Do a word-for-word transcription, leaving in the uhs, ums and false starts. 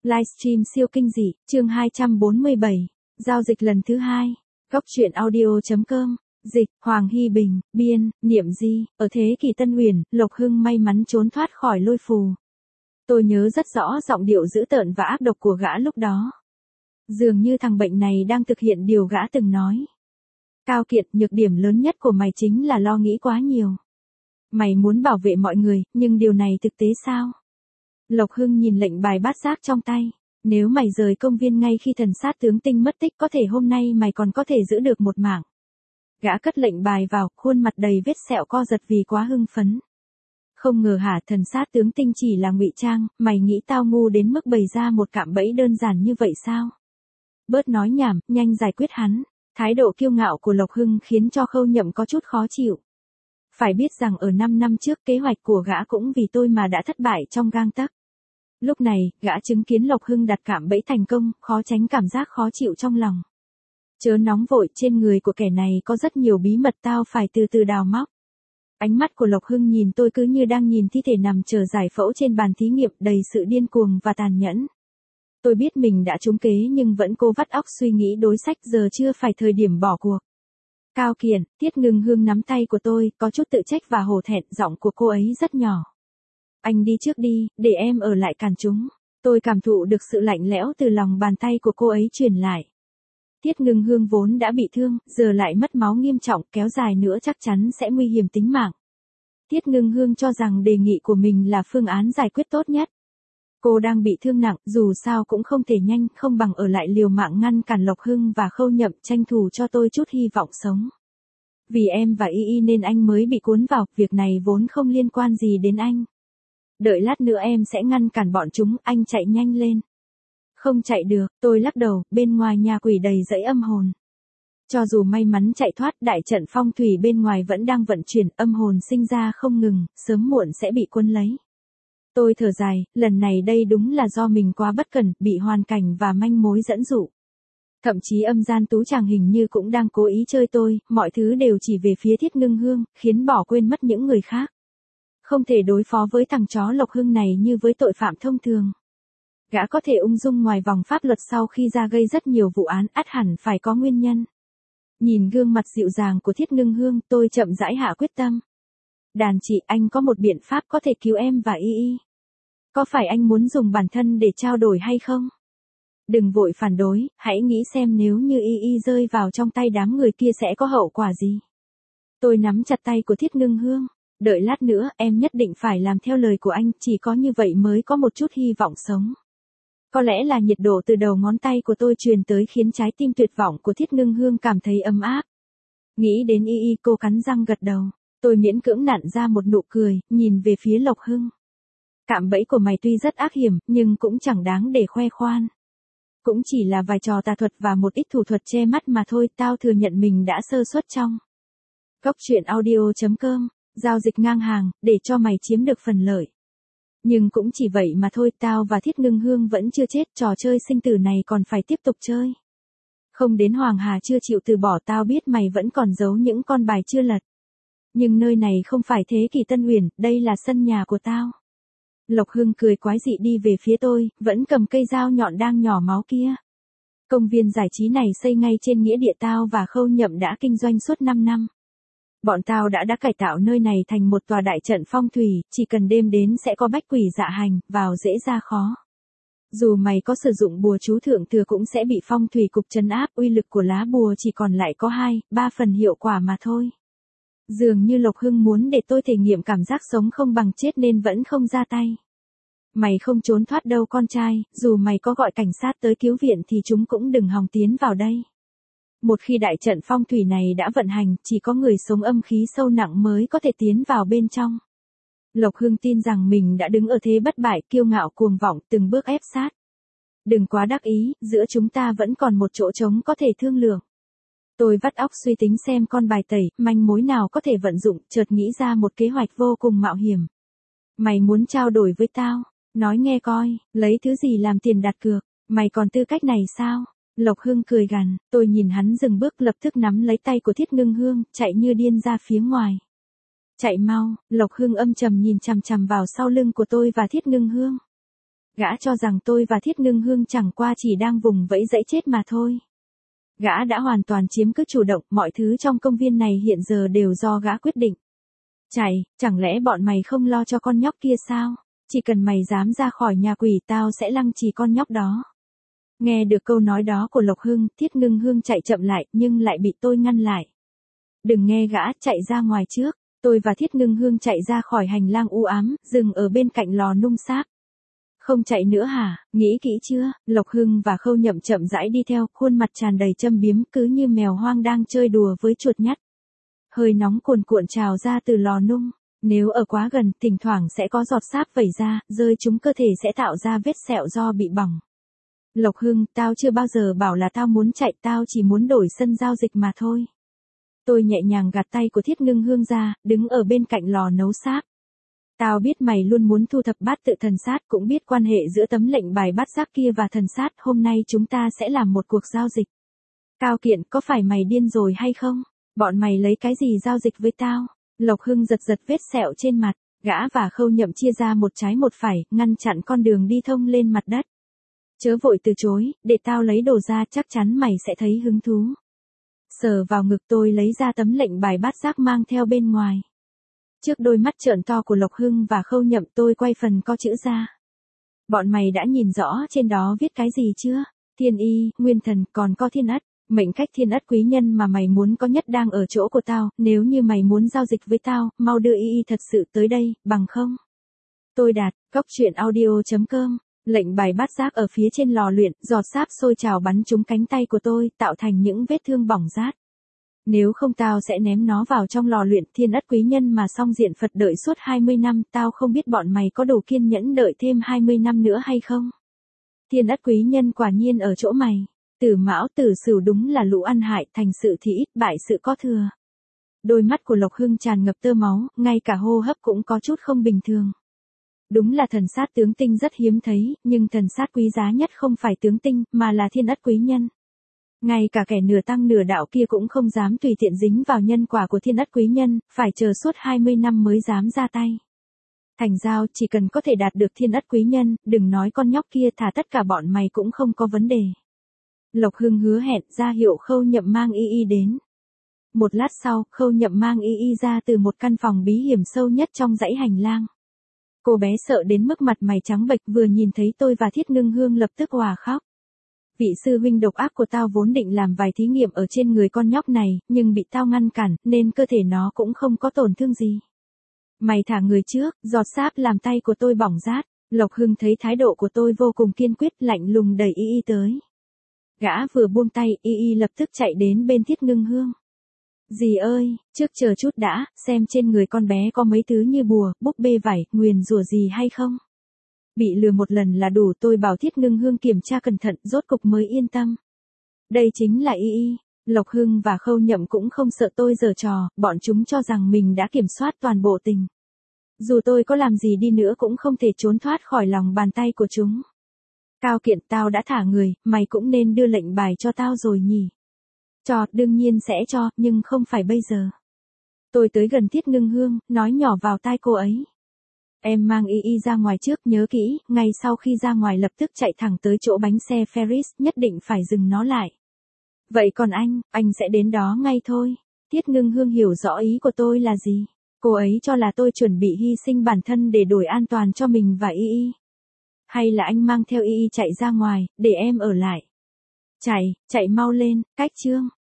Livestream siêu kinh dị, chương hai trăm bốn mươi bảy, giao dịch lần thứ hai. Góc truyện audio.com, dịch, Hoàng Hy Bình, biên, Niệm Di, ở thế kỷ Tân Huyền, Lộc Hưng may mắn trốn thoát khỏi lôi phù. Tôi nhớ rất rõ giọng điệu dữ tợn và ác độc của gã lúc đó. Dường như thằng bệnh này đang thực hiện điều gã từng nói. Cao Kiệt, nhược điểm lớn nhất của mày chính là lo nghĩ quá nhiều. Mày muốn bảo vệ mọi người, nhưng điều này thực tế sao? Lộc Hưng nhìn lệnh bài bát giác trong tay. Nếu mày rời công viên ngay khi thần sát tướng Tinh mất tích có thể hôm nay mày còn có thể giữ được một mạng. Gã cất lệnh bài vào, khuôn mặt đầy vết sẹo co giật vì quá hưng phấn. Không ngờ hả, thần sát tướng Tinh chỉ là ngụy trang, mày nghĩ tao ngu đến mức bày ra một cạm bẫy đơn giản như vậy sao? Bớt nói nhảm, nhanh giải quyết hắn. Thái độ kiêu ngạo của Lộc Hưng khiến cho Khâu Nhậm có chút khó chịu. Phải biết rằng ở năm năm trước kế hoạch của gã cũng vì tôi mà đã thất bại trong gang tấc. Lúc này, gã chứng kiến Lộc Hưng đặt cạm bẫy thành công, khó tránh cảm giác khó chịu trong lòng. Chớ nóng vội, trên người của kẻ này có rất nhiều bí mật tao phải từ từ đào móc. Ánh mắt của Lộc Hưng nhìn tôi cứ như đang nhìn thi thể nằm chờ giải phẫu trên bàn thí nghiệm đầy sự điên cuồng và tàn nhẫn. Tôi biết mình đã trúng kế nhưng vẫn cố vắt óc suy nghĩ đối sách, giờ chưa phải thời điểm bỏ cuộc. Cao Kiệt, Tiết Ngưng Hương nắm tay của tôi, có chút tự trách và hổ thẹn, giọng của cô ấy rất nhỏ. Anh đi trước đi, để em ở lại cản chúng. Tôi cảm thụ được sự lạnh lẽo từ lòng bàn tay của cô ấy truyền lại. Tiết Ngưng Hương vốn đã bị thương, giờ lại mất máu nghiêm trọng, kéo dài nữa chắc chắn sẽ nguy hiểm tính mạng. Tiết Ngưng Hương cho rằng đề nghị của mình là phương án giải quyết tốt nhất. Cô đang bị thương nặng, dù sao cũng không thể nhanh, không bằng ở lại liều mạng ngăn cản Lộc Hưng và Khâu Nhậm, tranh thủ cho tôi chút hy vọng sống. Vì em và Y Y nên anh mới bị cuốn vào, việc này vốn không liên quan gì đến anh. Đợi lát nữa em sẽ ngăn cản bọn chúng, anh chạy nhanh lên. Không chạy được, tôi lắc đầu, bên ngoài nhà quỷ đầy dãy âm hồn. Cho dù may mắn chạy thoát, đại trận phong thủy bên ngoài vẫn đang vận chuyển, âm hồn sinh ra không ngừng, sớm muộn sẽ bị cuốn lấy. Tôi thở dài, lần này đây đúng là do mình quá bất cẩn, bị hoàn cảnh và manh mối dẫn dụ. Thậm chí âm gian tú chàng hình như cũng đang cố ý chơi tôi, mọi thứ đều chỉ về phía Thiết Ngưng Hương, khiến bỏ quên mất những người khác. Không thể đối phó với thằng chó Lộc Hưng này như với tội phạm thông thường. Gã có thể ung dung ngoài vòng pháp luật sau khi ra gây rất nhiều vụ án, ắt hẳn phải có nguyên nhân. Nhìn gương mặt dịu dàng của Thiết Ngưng Hương, tôi chậm rãi hạ quyết tâm. Đàn chị, anh có một biện pháp có thể cứu em và Y Y. Có phải anh muốn dùng bản thân để trao đổi hay không? Đừng vội phản đối, hãy nghĩ xem nếu như Y Y rơi vào trong tay đám người kia sẽ có hậu quả gì. Tôi nắm chặt tay của Thiết Ngưng Hương. Đợi lát nữa, em nhất định phải làm theo lời của anh, chỉ có như vậy mới có một chút hy vọng sống. Có lẽ là nhiệt độ từ đầu ngón tay của tôi truyền tới khiến trái tim tuyệt vọng của Thiết Ngưng Hương cảm thấy ấm áp. Nghĩ đến Y Y, cô cắn răng gật đầu. Tôi miễn cưỡng nặn ra một nụ cười, nhìn về phía Lộc Hưng. Cạm bẫy của mày tuy rất ác hiểm, nhưng cũng chẳng đáng để khoe khoan. Cũng chỉ là vài trò tà thuật và một ít thủ thuật che mắt mà thôi, tao thừa nhận mình đã sơ suất trong. Góc truyện audio.com, giao dịch ngang hàng, để cho mày chiếm được phần lợi. Nhưng cũng chỉ vậy mà thôi, tao và Thiết Ngưng Hương vẫn chưa chết, trò chơi sinh tử này còn phải tiếp tục chơi. Không đến Hoàng Hà chưa chịu từ bỏ, tao biết mày vẫn còn giấu những con bài chưa lật. Nhưng nơi này không phải thế kỷ Tân Huyền, đây là sân nhà của tao. Lộc Hưng cười quái dị đi về phía tôi, vẫn cầm cây dao nhọn đang nhỏ máu kia. Công viên giải trí này xây ngay trên nghĩa địa tao và Khâu Nhậm đã kinh doanh suốt năm năm. Bọn tao đã đã cải tạo nơi này thành một tòa đại trận phong thủy, chỉ cần đêm đến sẽ có bách quỷ dạ hành, vào dễ ra khó. Dù mày có sử dụng bùa chú thượng thừa cũng sẽ bị phong thủy cục trấn áp, uy lực của lá bùa chỉ còn lại có hai, ba phần hiệu quả mà thôi. Dường như Lộc Hưng muốn để tôi thể nghiệm cảm giác sống không bằng chết nên vẫn không ra tay. Mày không trốn thoát đâu con trai, dù mày có gọi cảnh sát tới cứu viện thì chúng cũng đừng hòng tiến vào đây. Một khi đại trận phong thủy này đã vận hành, chỉ có người sống âm khí sâu nặng mới có thể tiến vào bên trong. Lộc Hưng tin rằng mình đã đứng ở thế bất bại, kiêu ngạo cuồng vọng, từng bước ép sát. Đừng quá đắc ý, giữa chúng ta vẫn còn một chỗ trống có thể thương lượng. Tôi vắt óc suy tính xem con bài tẩy, manh mối nào có thể vận dụng, chợt nghĩ ra một kế hoạch vô cùng mạo hiểm. Mày muốn trao đổi với tao? Nói nghe coi, lấy thứ gì làm tiền đặt cược? Mày còn tư cách này sao? Lộc Hưng cười gằn, tôi nhìn hắn dừng bước, lập tức nắm lấy tay của Thiết Ngưng Hương, chạy như điên ra phía ngoài. Chạy mau, Lộc Hưng âm trầm nhìn chằm chằm vào sau lưng của tôi và Thiết Ngưng Hương. Gã cho rằng tôi và Thiết Ngưng Hương chẳng qua chỉ đang vùng vẫy dãy chết mà thôi. Gã đã hoàn toàn chiếm cứ chủ động, mọi thứ trong công viên này hiện giờ đều do gã quyết định. Chạy, chẳng lẽ bọn mày không lo cho con nhóc kia sao? Chỉ cần mày dám ra khỏi nhà quỷ tao sẽ lăng trì con nhóc đó. Nghe được câu nói đó của Lộc Hưng, Thiết Ngưng Hương chạy chậm lại nhưng lại bị tôi ngăn lại. Đừng nghe gã, chạy ra ngoài trước. Tôi và Thiết Ngưng Hương chạy ra khỏi hành lang u ám, dừng ở bên cạnh lò nung xác. Không chạy nữa hả, nghĩ kỹ chưa? Lộc Hưng và Khâu Nhậm chậm rãi đi theo, khuôn mặt tràn đầy châm biếm cứ như mèo hoang đang chơi đùa với chuột nhắt. Hơi nóng cuồn cuộn trào ra từ lò nung. Nếu ở quá gần, thỉnh thoảng sẽ có giọt sáp vẩy ra, rơi trúng cơ thể sẽ tạo ra vết sẹo do bị bỏng. Lộc Hưng, tao chưa bao giờ bảo là tao muốn chạy, tao chỉ muốn đổi sân giao dịch mà thôi. Tôi nhẹ nhàng gạt tay của Thiết Ngưng Hương ra, đứng ở bên cạnh lò nấu xác. Tao biết mày luôn muốn thu thập bát tự thần sát, cũng biết quan hệ giữa tấm lệnh bài bát giác kia và thần sát, hôm nay chúng ta sẽ làm một cuộc giao dịch. Cao Kiện, có phải mày điên rồi hay không? Bọn mày lấy cái gì giao dịch với tao? Lộc Hưng giật giật vết sẹo trên mặt, gã và Khâu Nhậm chia ra một trái một phải, ngăn chặn con đường đi thông lên mặt đất. Chớ vội từ chối, để tao lấy đồ ra, chắc chắn mày sẽ thấy hứng thú. Sờ vào ngực tôi lấy ra tấm lệnh bài bát giác mang theo bên ngoài. Trước đôi mắt trợn to của Lộc Hưng và Khâu Nhậm tôi quay phần co chữ ra. Bọn mày đã nhìn rõ trên đó viết cái gì chưa? Thiên y, nguyên thần, còn có thiên ất. Mệnh cách thiên ất quý nhân mà mày muốn có nhất đang ở chỗ của tao, nếu như mày muốn giao dịch với tao, mau đưa y y thật sự tới đây, bằng không? Tôi Đạt, cốc truyện audio chấm com. Lệnh bài bát giác ở phía trên lò luyện, giọt sáp sôi trào bắn trúng cánh tay của tôi, tạo thành những vết thương bỏng rát. Nếu không tao sẽ ném nó vào trong lò luyện, thiên ất quý nhân mà song diện Phật đợi suốt hai mươi năm, tao không biết bọn mày có đủ kiên nhẫn đợi thêm hai mươi năm nữa hay không? Thiên ất quý nhân quả nhiên ở chỗ mày. Tử Mão Tử Sửu đúng là lũ ăn hại, thành sự thì ít, bại sự có thừa. Đôi mắt của Lộc Hưng tràn ngập tơ máu, ngay cả hô hấp cũng có chút không bình thường. Đúng là thần sát tướng tinh rất hiếm thấy, nhưng thần sát quý giá nhất không phải tướng tinh, mà là thiên ất quý nhân. Ngay cả kẻ nửa tăng nửa đạo kia cũng không dám tùy tiện dính vào nhân quả của thiên ất quý nhân, phải chờ suốt hai mươi năm mới dám ra tay. Thành giao, chỉ cần có thể đạt được thiên ất quý nhân, đừng nói con nhóc kia, thả tất cả bọn mày cũng không có vấn đề. Lộc Hưng hứa hẹn, ra hiệu Khâu Nhậm mang y y đến. Một lát sau, Khâu Nhậm mang y y ra từ một căn phòng bí hiểm sâu nhất trong dãy hành lang. Cô bé sợ đến mức mặt mày trắng bệch, vừa nhìn thấy tôi và Thiết Ngưng Hương lập tức òa khóc. Vị sư huynh độc ác của tao vốn định làm vài thí nghiệm ở trên người con nhóc này, nhưng bị tao ngăn cản, nên cơ thể nó cũng không có tổn thương gì. Mày thả người trước, giọt sáp làm tay của tôi bỏng rát. Lộc Hưng thấy thái độ của tôi vô cùng kiên quyết, lạnh lùng đẩy y y tới. Gã vừa buông tay, y y lập tức chạy đến bên Thiết Ngưng Hương. Dì ơi, trước chờ chút đã, xem trên người con bé có mấy thứ như bùa, búp bê vải, nguyền rủa gì hay không. Bị lừa một lần là đủ, tôi bảo Thiết Ngưng Hương kiểm tra cẩn thận, rốt cục mới yên tâm. Đây chính là y y. Lộc Hưng và Khâu Nhậm cũng không sợ tôi giở trò, bọn chúng cho rằng mình đã kiểm soát toàn bộ tình. Dù tôi có làm gì đi nữa cũng không thể trốn thoát khỏi lòng bàn tay của chúng. Cao Kiện, tao đã thả người, mày cũng nên đưa lệnh bài cho tao rồi nhỉ? Cho, đương nhiên sẽ cho, nhưng không phải bây giờ. Tôi tới gần Thiết Ngưng Hương, nói nhỏ vào tai cô ấy. Em mang y y ra ngoài trước, nhớ kỹ, ngay sau khi ra ngoài lập tức chạy thẳng tới chỗ bánh xe Ferris, nhất định phải dừng nó lại. Vậy còn anh, anh sẽ đến đó ngay thôi. Thiết Ngưng Hương hiểu rõ ý của tôi là gì. Cô ấy cho là tôi chuẩn bị hy sinh bản thân để đổi an toàn cho mình và y y. Hay là anh mang theo y y chạy ra ngoài, để em ở lại. Chạy, chạy mau lên, cách chương.